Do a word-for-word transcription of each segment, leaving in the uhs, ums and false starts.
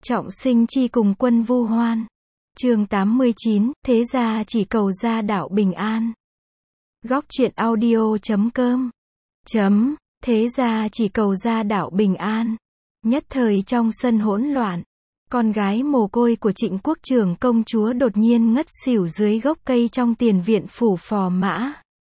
Trọng sinh chi cùng quân vu hoan. Chương tám mươi chín, thế gia chỉ cầu gia đạo bình an. Góc truyện audio chấm com. Chấm, thế gia chỉ cầu gia đạo bình an. Nhất thời trong sân hỗn loạn, con gái mồ côi của Trịnh Quốc Trưởng công chúa đột nhiên ngất xỉu dưới gốc cây trong tiền viện phủ Phò Mã.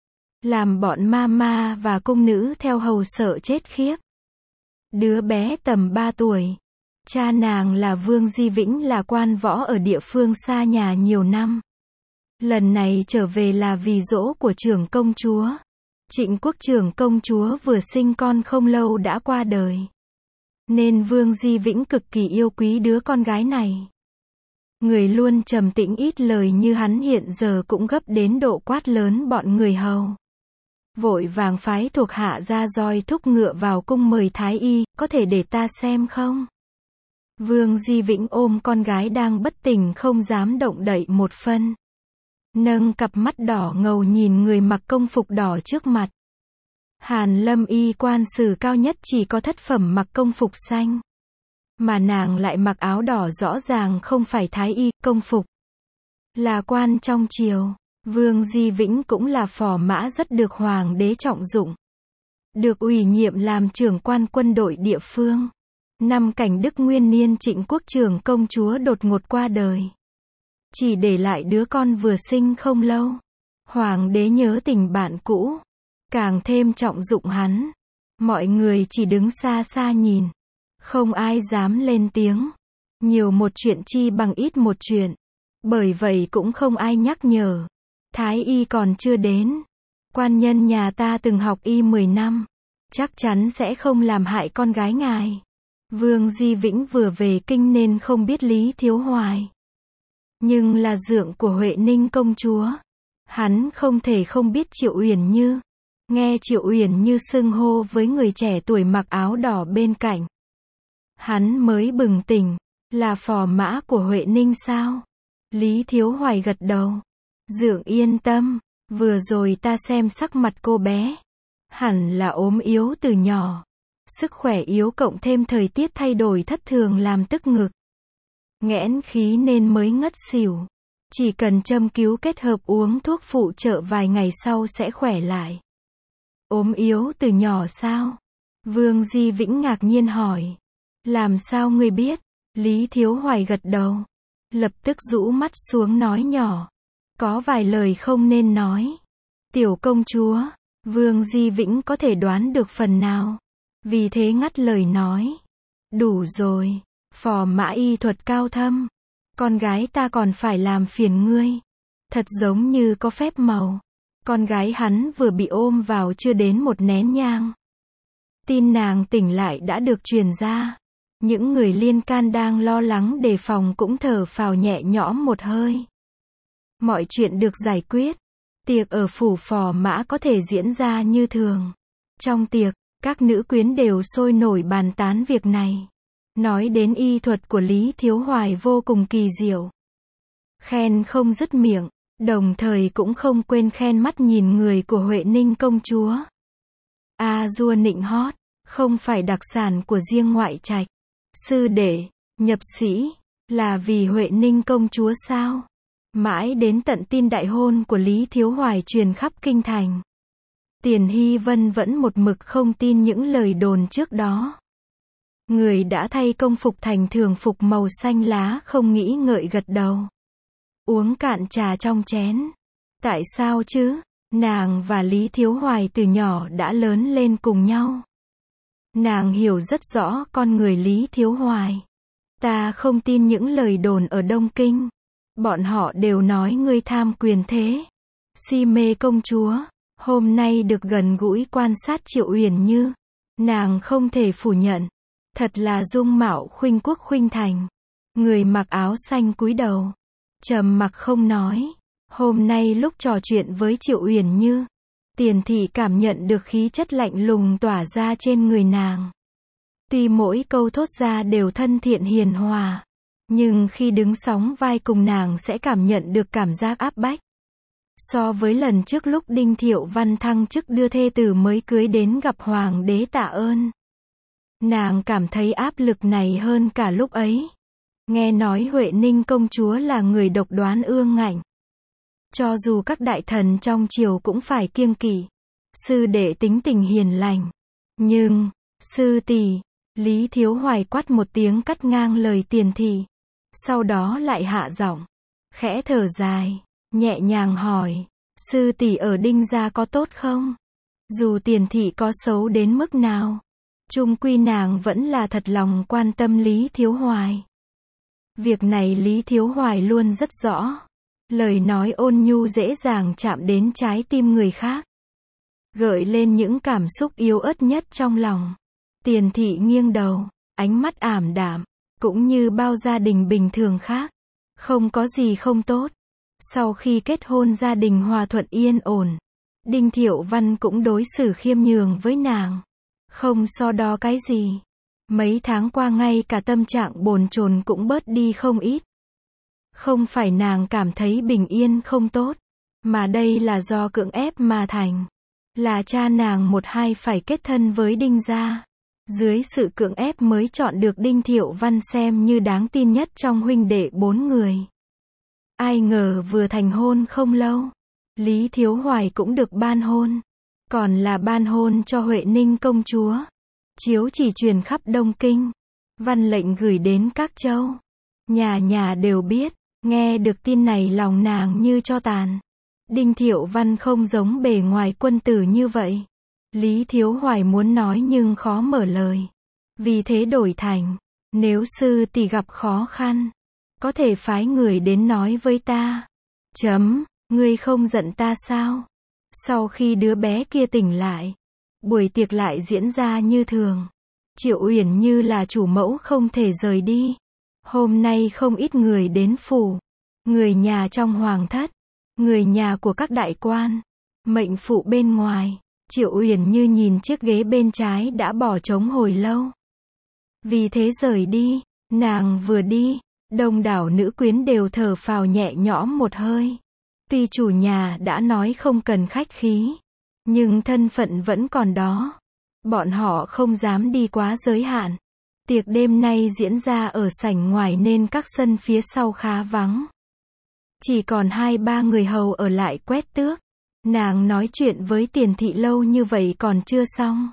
Làm bọn ma ma và cung nữ theo hầu sợ chết khiếp. Đứa bé tầm ba tuổi. Cha nàng là Vương Di Vĩnh, là quan võ ở địa phương xa nhà nhiều năm. Lần này trở về là vì giỗ của trưởng công chúa. Trịnh Quốc Trưởng công chúa vừa sinh con không lâu đã qua đời. Nên Vương Di Vĩnh cực kỳ yêu quý đứa con gái này. Người luôn trầm tĩnh ít lời như hắn hiện giờ cũng gấp đến độ quát lớn bọn người hầu. Vội vàng phái thuộc hạ ra roi thúc ngựa vào cung mời thái y, có thể để ta xem không? Vương Di Vĩnh ôm con gái đang bất tỉnh không dám động đậy một phân. Nâng cặp mắt đỏ ngầu nhìn người mặc công phục đỏ trước mặt. Hàn Lâm y quan sử cao nhất chỉ có thất phẩm mặc công phục xanh. Mà nàng lại mặc áo đỏ, rõ ràng không phải thái y, công phục. Là quan trong triều. Vương Di Vĩnh cũng là phò mã rất được hoàng đế trọng dụng. Được ủy nhiệm làm trưởng quan quân đội địa phương. Năm Cảnh Đức Nguyên niên Trịnh Quốc Trưởng công chúa đột ngột qua đời. Chỉ để lại đứa con vừa sinh không lâu. Hoàng đế nhớ tình bạn cũ. Càng thêm trọng dụng hắn. Mọi người chỉ đứng xa xa nhìn. Không ai dám lên tiếng. Nhiều một chuyện chi bằng ít một chuyện. Bởi vậy cũng không ai nhắc nhở. Thái y còn chưa đến. Quan nhân nhà ta từng học y mười năm. Chắc chắn sẽ không làm hại con gái ngài. Vương Di Vĩnh vừa về kinh nên không biết Lý Thiếu Hoài. Nhưng là dượng của Huệ Ninh công chúa. Hắn không thể không biết Triệu Uyển Như. Nghe Triệu Uyển Như xưng hô với người trẻ tuổi mặc áo đỏ bên cạnh. Hắn mới bừng tỉnh. Là phò mã của Huệ Ninh sao? Lý Thiếu Hoài gật đầu. Dượng yên tâm. Vừa rồi ta xem sắc mặt cô bé. Hẳn là ốm yếu từ nhỏ. Sức khỏe yếu cộng thêm thời tiết thay đổi thất thường làm tức ngực. Nghẽn khí nên mới ngất xỉu. Chỉ cần châm cứu kết hợp uống thuốc phụ trợ vài ngày sau sẽ khỏe lại. Ốm yếu từ nhỏ sao? Vương Di Vĩnh ngạc nhiên hỏi. Làm sao ngươi biết? Lý Thiếu Hoài gật đầu. Lập tức rũ mắt xuống nói nhỏ. Có vài lời không nên nói. Tiểu công chúa. Vương Di Vĩnh có thể đoán được phần nào. Vì thế ngắt lời nói. Đủ rồi. Phò mã y thuật cao thâm. Con gái ta còn phải làm phiền ngươi. Thật giống như có phép màu. Con gái hắn vừa bị ôm vào chưa đến một nén nhang. Tin nàng tỉnh lại đã được truyền ra. Những người liên can đang lo lắng đề phòng cũng thở phào nhẹ nhõm một hơi. Mọi chuyện được giải quyết. Tiệc ở phủ Phò Mã có thể diễn ra như thường. Trong tiệc, các nữ quyến đều sôi nổi bàn tán việc này. Nói đến y thuật của Lý Thiếu Hoài vô cùng kỳ diệu. Khen không dứt miệng, đồng thời cũng không quên khen mắt nhìn người của Huệ Ninh công chúa. A dua nịnh hót, không phải đặc sản của riêng ngoại trạch. Sư đệ, nhập sĩ, là vì Huệ Ninh công chúa sao? Mãi đến tận tin đại hôn của Lý Thiếu Hoài truyền khắp kinh thành. Tiền Hy Vân vẫn một mực không tin những lời đồn trước đó. Người đã thay công phục thành thường phục màu xanh lá không nghĩ ngợi gật đầu. Uống cạn trà trong chén. Tại sao chứ? Nàng và Lý Thiếu Hoài từ nhỏ đã lớn lên cùng nhau. Nàng hiểu rất rõ con người Lý Thiếu Hoài. Ta không tin những lời đồn ở Đông Kinh. Bọn họ đều nói ngươi tham quyền thế. Si mê công chúa. Hôm nay được gần gũi quan sát Triệu Uyển Như. Nàng không thể phủ nhận. Thật là dung mạo khuynh quốc khuynh thành. Người mặc áo xanh cúi đầu. Trầm mặc không nói. Hôm nay lúc trò chuyện với Triệu Uyển Như. Tiền thị cảm nhận được khí chất lạnh lùng tỏa ra trên người nàng. Tuy mỗi câu thốt ra đều thân thiện hiền hòa. Nhưng khi đứng sóng vai cùng nàng sẽ cảm nhận được cảm giác áp bách. So với lần trước lúc Đinh Thiệu Văn thăng chức đưa thê tử mới cưới đến gặp hoàng đế tạ ơn. Nàng cảm thấy áp lực này hơn cả lúc ấy. Nghe nói Huệ Ninh công chúa là người độc đoán ương ngạnh. Cho dù các đại thần trong triều cũng phải kiêng kỵ. Sư đệ tính tình hiền lành. Nhưng, sư tỷ, Lý Thiếu Hoài quát một tiếng cắt ngang lời Tiền thị. Sau đó lại hạ giọng, khẽ thở dài, nhẹ nhàng hỏi, sư tỷ ở Đinh gia có tốt không? Dù Tiền thị có xấu đến mức nào, chung quy nàng vẫn là thật lòng quan tâm Lý Thiếu Hoài. Việc này Lý Thiếu Hoài luôn rất rõ. Lời nói ôn nhu dễ dàng chạm đến trái tim người khác, gợi lên những cảm xúc yếu ớt nhất trong lòng. Tiền thị nghiêng đầu, ánh mắt ảm đạm, cũng như bao gia đình bình thường khác. Không có gì không tốt. Sau khi kết hôn gia đình hòa thuận yên ổn. Đinh Thiệu Văn cũng đối xử khiêm nhường với nàng. Không so đo cái gì. Mấy tháng qua ngay cả tâm trạng bồn chồn cũng bớt đi không ít. Không phải nàng cảm thấy bình yên không tốt, mà đây là do cưỡng ép mà thành. Là cha nàng một hai phải kết thân với Đinh gia. Dưới sự cưỡng ép mới chọn được Đinh Thiệu Văn xem như đáng tin nhất trong huynh đệ bốn người. Ai ngờ vừa thành hôn không lâu, Lý Thiếu Hoài cũng được ban hôn. Còn là ban hôn cho Huệ Ninh công chúa. Chiếu chỉ truyền khắp Đông Kinh. Văn lệnh gửi đến các châu. Nhà nhà đều biết. Nghe được tin này lòng nàng như tro tàn. Đinh Thiệu Văn không giống bề ngoài quân tử như vậy. Lý Thiếu Hoài muốn nói nhưng khó mở lời. Vì thế đổi thành, nếu sư tỷ gặp khó khăn, có thể phái người đến nói với ta. Chấm, ngươi không giận ta sao? Sau khi đứa bé kia tỉnh lại, buổi tiệc lại diễn ra như thường. Triệu Uyển Như là chủ mẫu không thể rời đi. Hôm nay không ít người đến phủ. Người nhà trong hoàng thất, người nhà của các đại quan, mệnh phụ bên ngoài. Triệu Uyển Như nhìn chiếc ghế bên trái đã bỏ trống hồi lâu. Vì thế rời đi, nàng vừa đi, đông đảo nữ quyến đều thở phào nhẹ nhõm một hơi. Tuy chủ nhà đã nói không cần khách khí, nhưng thân phận vẫn còn đó. Bọn họ không dám đi quá giới hạn. Tiệc đêm nay diễn ra ở sảnh ngoài nên các sân phía sau khá vắng. Chỉ còn hai ba người hầu ở lại quét tước. Nàng nói chuyện với Tiền thị lâu như vậy còn chưa xong.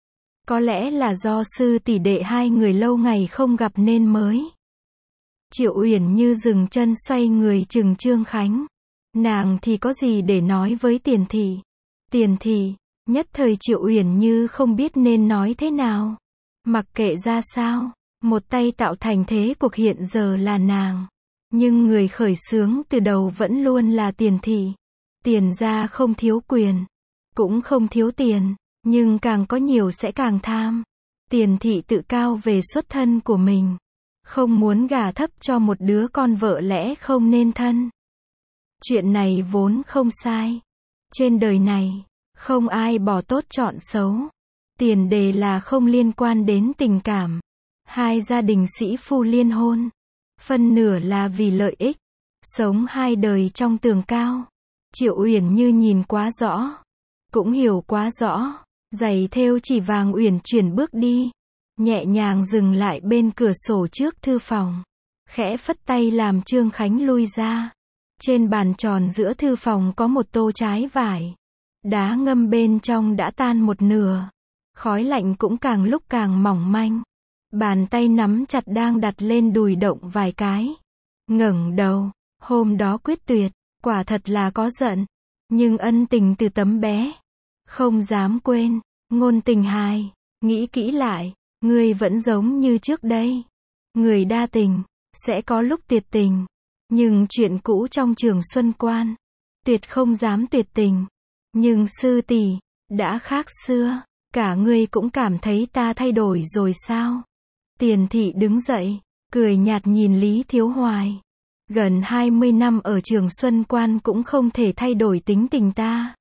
Có lẽ là do sư tỷ đệ hai người lâu ngày không gặp nên mới. Triệu Uyển Như dừng chân xoay người chừng Trương Khánh. Nàng thì có gì để nói với Tiền thị. Tiền thị, nhất thời Triệu Uyển Như không biết nên nói thế nào. Mặc kệ ra sao, một tay tạo thành thế cuộc hiện giờ là nàng. Nhưng người khởi xướng từ đầu vẫn luôn là Tiền thị. Tiền gia không thiếu quyền, cũng không thiếu tiền, nhưng càng có nhiều sẽ càng tham. Tiền thị tự cao về xuất thân của mình, không muốn gả thấp cho một đứa con vợ lẽ không nên thân. Chuyện này vốn không sai. Trên đời này, không ai bỏ tốt chọn xấu. Tiền đề là không liên quan đến tình cảm. Hai gia đình sĩ phu liên hôn, phân nửa là vì lợi ích, sống hai đời trong tường cao. Triệu Uyển Như nhìn quá rõ, cũng hiểu quá rõ. Giày thêu chỉ vàng uyển chuyển bước đi, nhẹ nhàng dừng lại bên cửa sổ trước thư phòng, khẽ phất tay làm Trương Khánh lui ra. Trên bàn tròn giữa thư phòng có một tô trái vải, đá ngâm bên trong đã tan một nửa, khói lạnh cũng càng lúc càng mỏng manh. Bàn tay nắm chặt đang đặt lên đùi động vài cái. Ngẩng đầu, hôm đó quyết tuyệt, quả thật là có giận, nhưng ân tình từ tấm bé, không dám quên. Ngôn Tình hài, nghĩ kỹ lại, ngươi vẫn giống như trước đây. Người đa tình, sẽ có lúc tuyệt tình, nhưng chuyện cũ trong Trường Xuân Quan, tuyệt không dám tuyệt tình. Nhưng sư tỷ, đã khác xưa, cả ngươi cũng cảm thấy ta thay đổi rồi sao? Tiền thị đứng dậy, cười nhạt nhìn Lý Thiếu Hoài. Gần hai mươi năm ở Trường Xuân Quan cũng không thể thay đổi tính tình ta.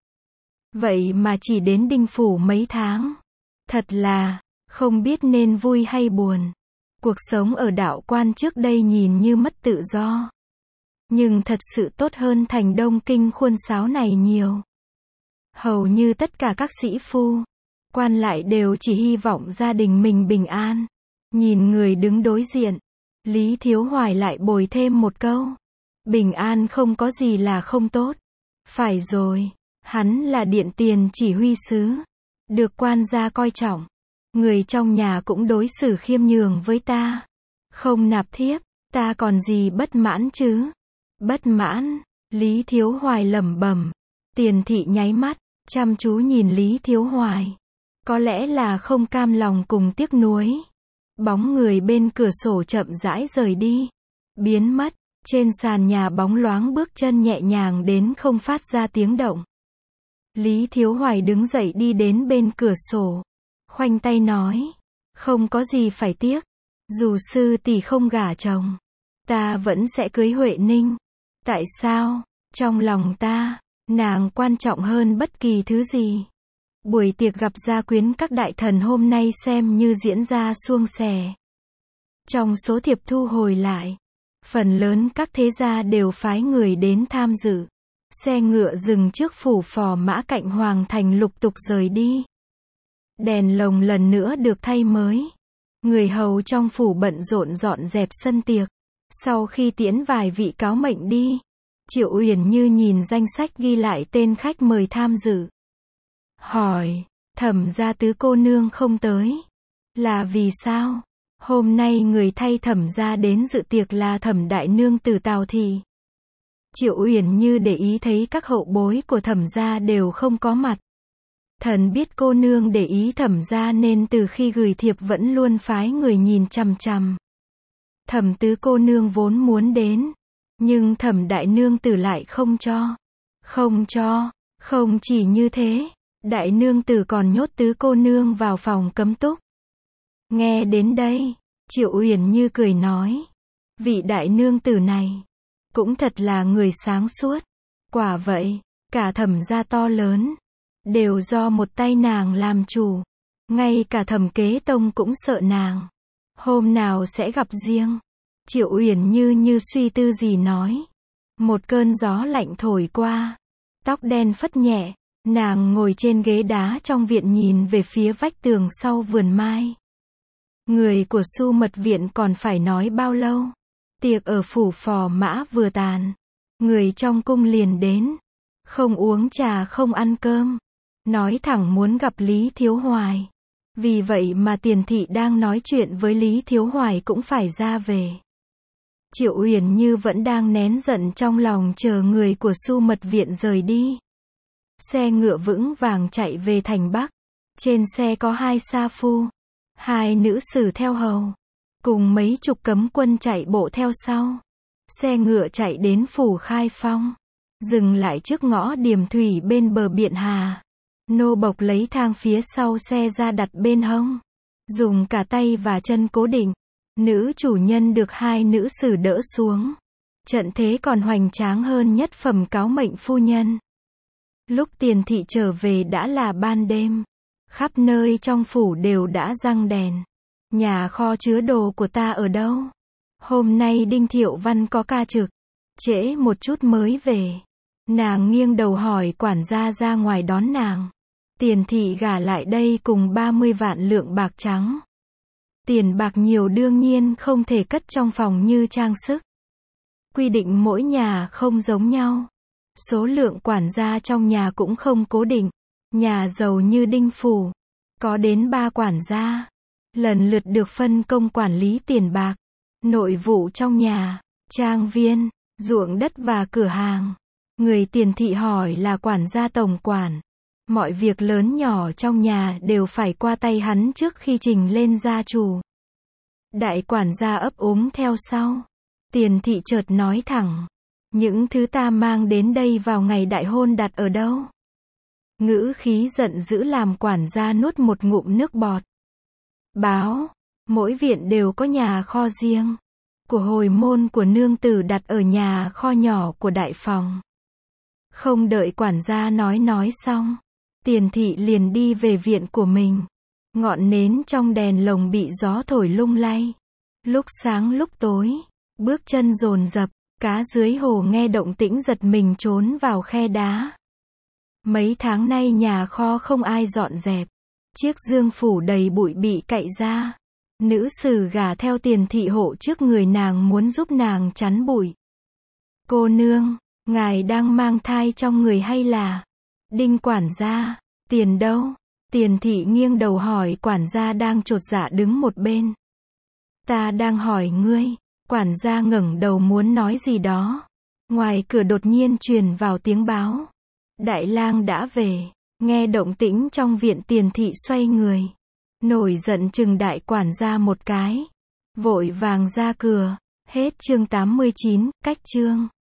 Vậy mà chỉ đến Đinh phủ mấy tháng. Thật là, không biết nên vui hay buồn. Cuộc sống ở đạo quan trước đây nhìn như mất tự do. Nhưng thật sự tốt hơn thành Đông Kinh khuôn sáo này nhiều. Hầu như tất cả các sĩ phu, quan lại đều chỉ hy vọng gia đình mình bình an. Nhìn người đứng đối diện, Lý Thiếu Hoài lại bồi thêm một câu. Bình an không có gì là không tốt. Phải rồi, hắn là điện tiền chỉ huy sứ. Được quan gia coi trọng. Người trong nhà cũng đối xử khiêm nhường với ta. Không nạp thiếp, ta còn gì bất mãn chứ? Bất mãn, Lý Thiếu Hoài lẩm bẩm. Tiền thị nháy mắt, chăm chú nhìn Lý Thiếu Hoài. Có lẽ là không cam lòng cùng tiếc nuối. Bóng người bên cửa sổ chậm rãi rời đi. Biến mất, trên sàn nhà bóng loáng bước chân nhẹ nhàng đến không phát ra tiếng động. Lý Thiếu Hoài đứng dậy đi đến bên cửa sổ. Khoanh tay nói. Không có gì phải tiếc. Dù sư tỷ không gả chồng, ta vẫn sẽ cưới Huệ Ninh. Tại sao? Trong lòng ta, nàng quan trọng hơn bất kỳ thứ gì. Buổi tiệc gặp gia quyến các đại thần hôm nay xem như diễn ra suông sẻ. Trong số thiệp thu hồi lại, phần lớn các thế gia đều phái người đến tham dự. Xe ngựa dừng trước phủ phò mã cạnh hoàng thành lục tục rời đi. Đèn lồng lần nữa được thay mới. Người hầu trong phủ bận rộn dọn dẹp sân tiệc. Sau khi tiễn vài vị cáo mệnh đi, Triệu Uyển Như nhìn danh sách ghi lại tên khách mời tham dự. Hỏi, Thẩm gia tứ cô nương không tới. Là vì sao? Hôm nay người thay Thẩm gia đến dự tiệc là Thẩm đại nương tử Tào thị. Triệu Uyển Như để ý thấy các hậu bối của Thẩm gia đều không có mặt. Thần biết cô nương để ý Thẩm gia nên từ khi gửi thiệp vẫn luôn phái người nhìn chằm chằm. Thẩm tứ cô nương vốn muốn đến, nhưng Thẩm đại nương tử lại không cho. Không cho, không chỉ như thế, đại nương tử còn nhốt tứ cô nương vào phòng cấm túc. Nghe đến đây, Triệu Uyển Như cười nói, vị đại nương tử này cũng thật là người sáng suốt. Quả vậy, cả Thẩm gia to lớn đều do một tay nàng làm chủ. Ngay cả Thẩm Kế Tông cũng sợ nàng. Hôm nào sẽ gặp riêng. Triệu Uyển Như như suy tư gì nói. Một cơn gió lạnh thổi qua. Tóc đen phất nhẹ. Nàng ngồi trên ghế đá trong viện nhìn về phía vách tường sau vườn mai. Người của Su Mật Viện còn phải nói bao lâu? Tiệc ở phủ phò mã vừa tàn. Người trong cung liền đến. Không uống trà không ăn cơm. Nói thẳng muốn gặp Lý Thiếu Hoài. Vì vậy mà Tiền thị đang nói chuyện với Lý Thiếu Hoài cũng phải ra về. Triệu Uyển Như vẫn đang nén giận trong lòng chờ người của Su Mật Viện rời đi. Xe ngựa vững vàng chạy về thành Bắc. Trên xe có hai sa phu, hai nữ sử theo hầu, cùng mấy chục cấm quân chạy bộ theo sau. Xe ngựa chạy đến phủ Khai Phong, dừng lại trước ngõ Điềm Thủy bên bờ biển Hà. Nô bộc lấy thang phía sau xe ra đặt bên hông, dùng cả tay và chân cố định. Nữ chủ nhân được hai nữ sử đỡ xuống. Trận thế còn hoành tráng hơn nhất phẩm cáo mệnh phu nhân. Lúc Tiền thị trở về đã là ban đêm. Khắp nơi trong phủ đều đã răng đèn. Nhà kho chứa đồ của ta ở đâu? Hôm nay Đinh Thiệu Văn có ca trực, trễ một chút mới về. Nàng nghiêng đầu hỏi quản gia ra ngoài đón nàng. Tiền thị gả lại đây cùng ba mươi vạn lượng bạc trắng. Tiền bạc nhiều đương nhiên không thể cất trong phòng như trang sức. Quy định mỗi nhà không giống nhau. Số lượng quản gia trong nhà cũng không cố định. Nhà giàu như Đinh phủ, có đến ba quản gia. Lần lượt được phân công quản lý tiền bạc, nội vụ trong nhà, trang viên, ruộng đất và cửa hàng. Người Tiền thị hỏi là quản gia tổng quản. Mọi việc lớn nhỏ trong nhà đều phải qua tay hắn trước khi trình lên gia chủ. Đại quản gia ấp úng theo sau. Tiền thị chợt nói thẳng. Những thứ ta mang đến đây vào ngày đại hôn đặt ở đâu? Ngữ khí giận dữ làm quản gia nuốt một ngụm nước bọt. Báo, mỗi viện đều có nhà kho riêng. Của hồi môn của nương tử đặt ở nhà kho nhỏ của đại phòng. Không đợi quản gia nói nói xong. Tiền thị liền đi về viện của mình. Ngọn nến trong đèn lồng bị gió thổi lung lay. Lúc sáng lúc tối, bước chân dồn dập, cá dưới hồ nghe động tĩnh giật mình trốn vào khe đá. Mấy tháng nay nhà kho không ai dọn dẹp. Chiếc dương phủ đầy bụi bị cậy ra. Nữ sử gả theo tiền thị hộ trước người nàng muốn giúp nàng chắn bụi. Cô nương, ngài đang mang thai trong người hay là? Đinh quản gia, tiền đâu? Tiền thị nghiêng đầu hỏi quản gia đang chột dạ đứng một bên. Ta đang hỏi ngươi. Quản gia ngẩng đầu muốn nói gì đó. Ngoài cửa đột nhiên truyền vào tiếng báo. Đại lang đã về. Nghe động tĩnh trong viện, tiền thị xoay người. Nổi giận chừng đại quản gia một cái. Vội vàng ra cửa. Hết chương tám mươi chín, cách chương.